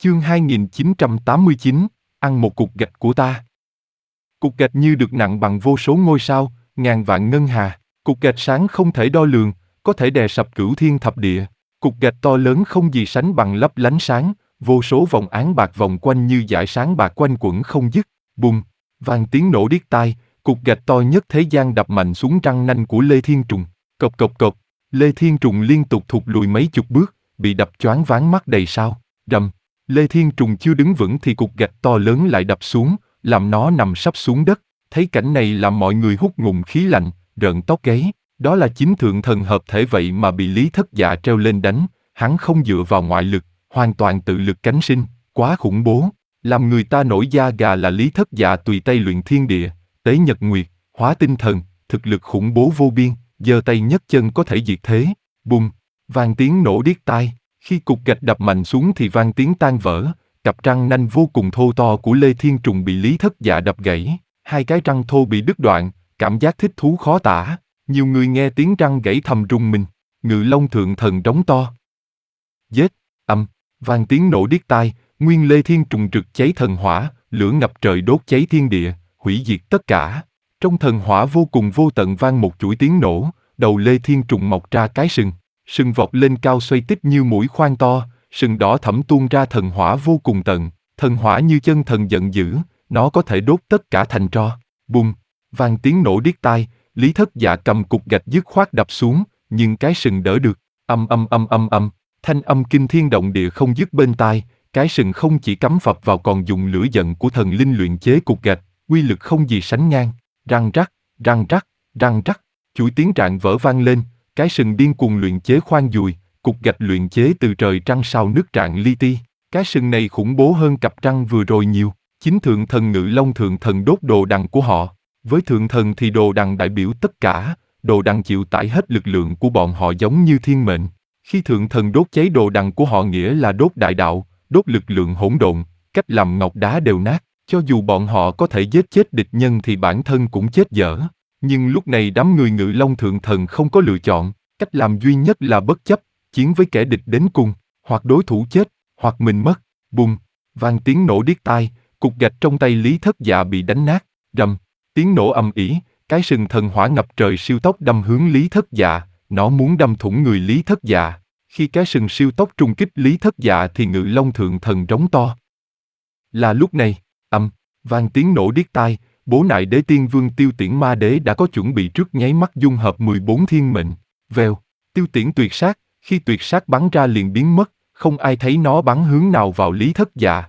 Chương 2989, ăn một cục gạch của ta. Cục gạch như được nặng bằng vô số ngôi sao, ngàn vạn ngân hà. Cục gạch sáng không thể đo lường, có thể đè sập cửu thiên thập địa. Cục gạch to lớn không gì sánh bằng lấp lánh sáng, vô số vòng áng bạc vòng quanh như dải sáng bạc quanh quẩn không dứt. Bùng, vang tiếng nổ điếc tai, cục gạch to nhất thế gian đập mạnh xuống răng nanh của Lê Thiên Trùng. Cộc cộc cộc, Lê Thiên Trùng liên tục thụt lùi mấy chục bước, bị đập choáng váng mắt đầy sao. Rầm. Lê Thiên Trùng chưa đứng vững thì cục gạch to lớn lại đập xuống, làm nó nằm sấp xuống đất. Thấy cảnh này làm mọi người hút ngụm khí lạnh, rợn tóc gáy. Đó là chính thượng thần hợp thể vậy mà bị Lý Thất Dạ treo lên đánh. Hắn không dựa vào ngoại lực, hoàn toàn tự lực cánh sinh, quá khủng bố. Làm người ta nổi da gà là Lý Thất Dạ tùy tay luyện thiên địa, tế nhật nguyệt, hóa tinh thần, thực lực khủng bố vô biên, giơ tay nhấc chân có thể diệt thế. Bùng, vang tiếng nổ điếc tai. Khi cục gạch đập mạnh xuống thì vang tiếng tan vỡ, cặp răng nanh vô cùng thô to của Lê Thiên Trùng bị Lý Thất Dạ đập gãy, hai cái răng thô bị đứt đoạn, cảm giác thích thú khó tả. Nhiều người nghe tiếng răng gãy thầm rung mình. Ngự Long thượng thần rống to. Giết, vang tiếng nổ điếc tai, nguyên Lê Thiên Trùng rực cháy thần hỏa, lửa ngập trời đốt cháy thiên địa, hủy diệt tất cả. Trong thần hỏa vô cùng vô tận vang một chuỗi tiếng nổ, đầu Lê Thiên Trùng mọc ra cái sừng. Sừng vọt lên cao xoay tít như mũi khoan to, sừng đỏ thẫm tuôn ra thần hỏa vô cùng tận, thần hỏa như chân thần giận dữ, nó có thể đốt tất cả thành tro. Bùng, vang tiếng nổ điếc tai, Lý Thất Dạ cầm cục gạch dứt khoát đập xuống, nhưng cái sừng đỡ được. Thanh âm kinh thiên động địa không dứt bên tai, cái sừng không chỉ cắm phập vào còn dùng lửa giận của thần linh luyện chế cục gạch, uy lực không gì sánh ngang. Răng rắc, răng rắc, răng rắc, chuỗi tiếng trạng vỡ vang lên. Cái sừng điên cuồng luyện chế khoan dùi, cục gạch luyện chế từ trời trăng sao nước trạng li ti. Cái sừng này khủng bố hơn cặp răng vừa rồi nhiều. Chính thượng thần Ngự Long thượng thần đốt đồ đằng của họ. Với thượng thần thì đồ đằng đại biểu tất cả, đồ đằng chịu tải hết lực lượng của bọn họ giống như thiên mệnh. Khi thượng thần đốt cháy đồ đằng của họ nghĩa là đốt đại đạo, đốt lực lượng hỗn độn, cách làm ngọc đá đều nát. Cho dù bọn họ có thể giết chết địch nhân thì bản thân cũng chết dở. Nhưng lúc này đám người Ngự Long thượng thần không có lựa chọn, cách làm duy nhất là bất chấp, chiến với kẻ địch đến cùng, hoặc đối thủ chết, hoặc mình mất. Bùng, vang tiếng nổ điếc tai, cục gạch trong tay Lý Thất Dạ bị đánh nát. Rầm, tiếng nổ ầm ĩ, cái sừng thần hỏa ngập trời siêu tốc đâm hướng Lý Thất Dạ, nó muốn đâm thủng người Lý Thất Dạ. Khi cái sừng siêu tốc trùng kích Lý Thất Dạ thì Ngự Long thượng thần rống to. Là lúc này, vang tiếng nổ điếc tai, Bố Nại Đế Tiên Vương Tiêu Tiễn Ma Đế đã có chuẩn bị trước nháy mắt dung hợp 14 thiên mệnh. Vèo, Tiêu Tiễn tuyệt sát, khi tuyệt sát bắn ra liền biến mất, không ai thấy nó bắn hướng nào vào Lý Thất Dạ.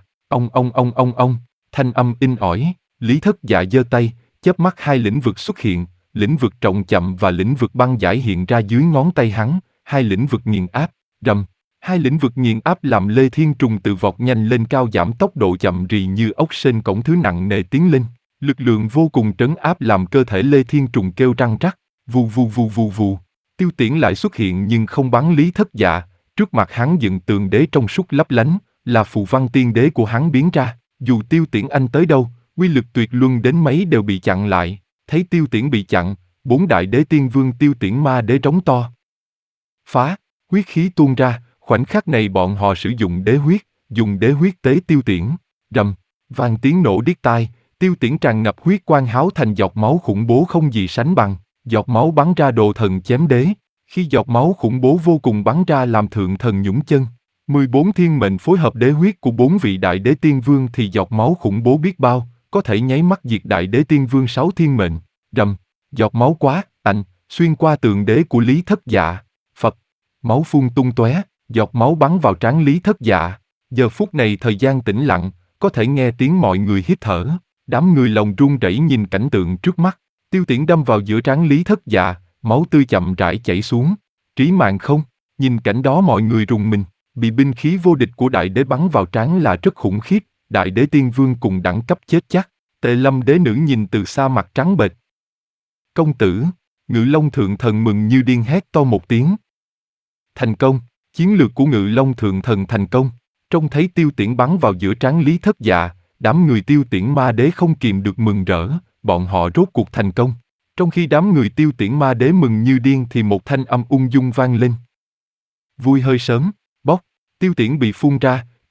Ông, thanh âm in ỏi, Lý Thất Dạ giơ tay, chớp mắt hai lĩnh vực xuất hiện, lĩnh vực trọng chậm và lĩnh vực băng giải hiện ra dưới ngón tay hắn, hai lĩnh vực nghiền áp. Rầm, hai lĩnh vực nghiền áp làm Lê Thiên Trùng tự vọt nhanh lên cao giảm tốc độ chậm rì như ốc sên cổng thứ nặng nề tiến lên. Lực lượng vô cùng trấn áp làm cơ thể Lê Thiên Trùng kêu răng rắc, vù vù vù vù vù. Tiêu Tiễn lại xuất hiện nhưng không bắn Lý Thất Dạ, trước mặt hắn dựng tường đế trong suốt lấp lánh, là phù văn tiên đế của hắn biến ra. Dù Tiêu Tiễn anh tới đâu, uy lực tuyệt luân đến mấy đều bị chặn lại. Thấy Tiêu Tiễn bị chặn, 4 đại đế tiên vương Tiêu Tiễn Ma Đế rống to. Phá, huyết khí tuôn ra, khoảnh khắc này bọn họ sử dụng đế huyết tế Tiêu Tiễn. Rầm, vang tiếng nổ điếc tai. Tiêu Tiễn tràn ngập huyết quang háo thành giọt máu khủng bố không gì sánh bằng, giọt máu bắn ra đồ thần chém đế. Khi giọt máu khủng bố vô cùng bắn ra làm thượng thần nhũng chân. 14 thiên mệnh phối hợp đế huyết của 4 vị đại đế tiên vương thì giọt máu khủng bố biết bao, có thể nháy mắt diệt đại đế tiên vương 6 thiên mệnh. Rầm, giọt máu quá, xuyên qua tường đế của Lý Thất Dạ. Phập, máu phun tung tóe, giọt máu bắn vào trán Lý Thất Dạ. Giờ phút này thời gian tĩnh lặng, có thể nghe tiếng mọi người hít thở. Đám người lòng run rẩy nhìn cảnh tượng trước mắt. Tiêu Tiễn đâm vào giữa trán Lý Thất Dạ, máu tươi chậm rãi chảy xuống. Trí mạng không? Nhìn cảnh đó mọi người rùng mình. Bị binh khí vô địch của đại đế bắn vào trán là rất khủng khiếp. Đại đế tiên vương cùng đẳng cấp chết chắc. Tề Lâm đế nữ nhìn từ xa mặt trắng bệch. Công tử, Ngự Long thượng thần mừng như điên hét to một tiếng. Thành công, chiến lược của Ngự Long thượng thần thành công. Trông thấy Tiêu Tiễn bắn vào giữa trán Lý Thất Dạ, đám người Tiêu Tiễn Ma Đế không kìm được mừng rỡ, bọn họ rốt cuộc thành công. Trong khi đám người Tiêu Tiễn Ma Đế mừng như điên thì một thanh âm ung dung vang lên. Vui hơi sớm, bóc, Tiêu Tiễn bị phun ra,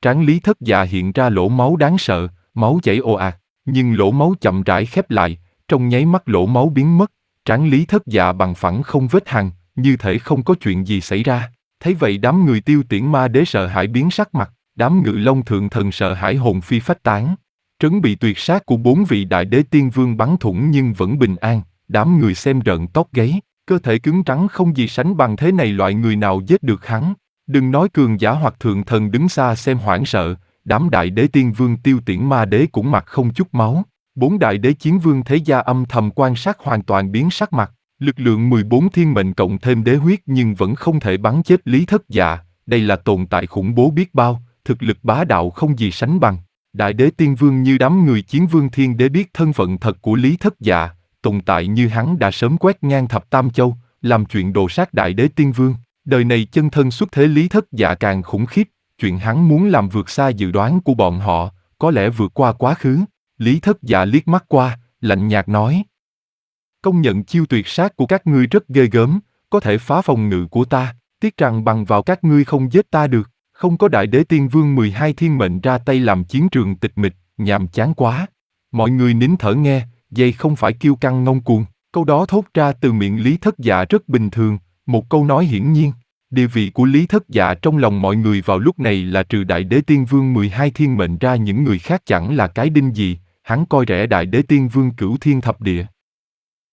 Trán Lý Thất Dạ hiện ra lỗ máu đáng sợ, máu chảy ồ ạt, nhưng lỗ máu chậm rãi khép lại, trong nháy mắt lỗ máu biến mất, trán Lý Thất Dạ bằng phẳng không vết hằn, như thể không có chuyện gì xảy ra. Thấy vậy đám người Tiêu Tiễn Ma Đế sợ hãi biến sắc mặt, đám Ngự Long Thượng Thần sợ hãi hồn phi phách tán. Trấn bị tuyệt sát của 4 vị Đại Đế Tiên Vương bắn thủng nhưng vẫn bình an, đám người xem rợn tóc gáy, cơ thể cứng trắng không gì sánh bằng thế này loại người nào giết được hắn. Đừng nói cường giả hoặc thượng thần đứng xa xem hoảng sợ, đám Đại Đế Tiên Vương Tiêu Tiễn Ma Đế cũng mặt không chút máu. 4 Đại Đế Chiến Vương thế gia âm thầm quan sát hoàn toàn biến sắc mặt, lực lượng 14 thiên mệnh cộng thêm đế huyết nhưng vẫn không thể bắn chết Lý Thất Dạ, đây là tồn tại khủng bố biết bao, thực lực bá đạo không gì sánh bằng. Đại Đế Tiên Vương như đám người Chiến Vương Thiên Đế biết thân phận thật của Lý Thất Dạ, tồn tại như hắn đã sớm quét ngang thập tam châu, làm chuyện đồ sát Đại Đế Tiên Vương. Đời này chân thân xuất thế Lý Thất Dạ càng khủng khiếp, chuyện hắn muốn làm vượt xa dự đoán của bọn họ, có lẽ vượt qua quá khứ. Lý Thất Dạ liếc mắt qua, lạnh nhạt nói. Công nhận chiêu tuyệt sát của các ngươi rất ghê gớm, có thể phá phòng ngự của ta, tiếc rằng bằng vào các ngươi không giết ta được, không có Đại Đế Tiên Vương 12 thiên mệnh ra tay làm chiến trường tịch mịch, nhàm chán quá. Mọi người nín thở nghe, dây không phải kiêu căng ngông cuồng, câu đó thốt ra từ miệng Lý Thất Dạ rất bình thường, một câu nói hiển nhiên. Địa vị của Lý Thất Dạ trong lòng mọi người vào lúc này là trừ Đại Đế Tiên Vương 12 thiên mệnh ra những người khác chẳng là cái đinh gì, hắn coi rẻ Đại Đế Tiên Vương Cửu Thiên Thập Địa,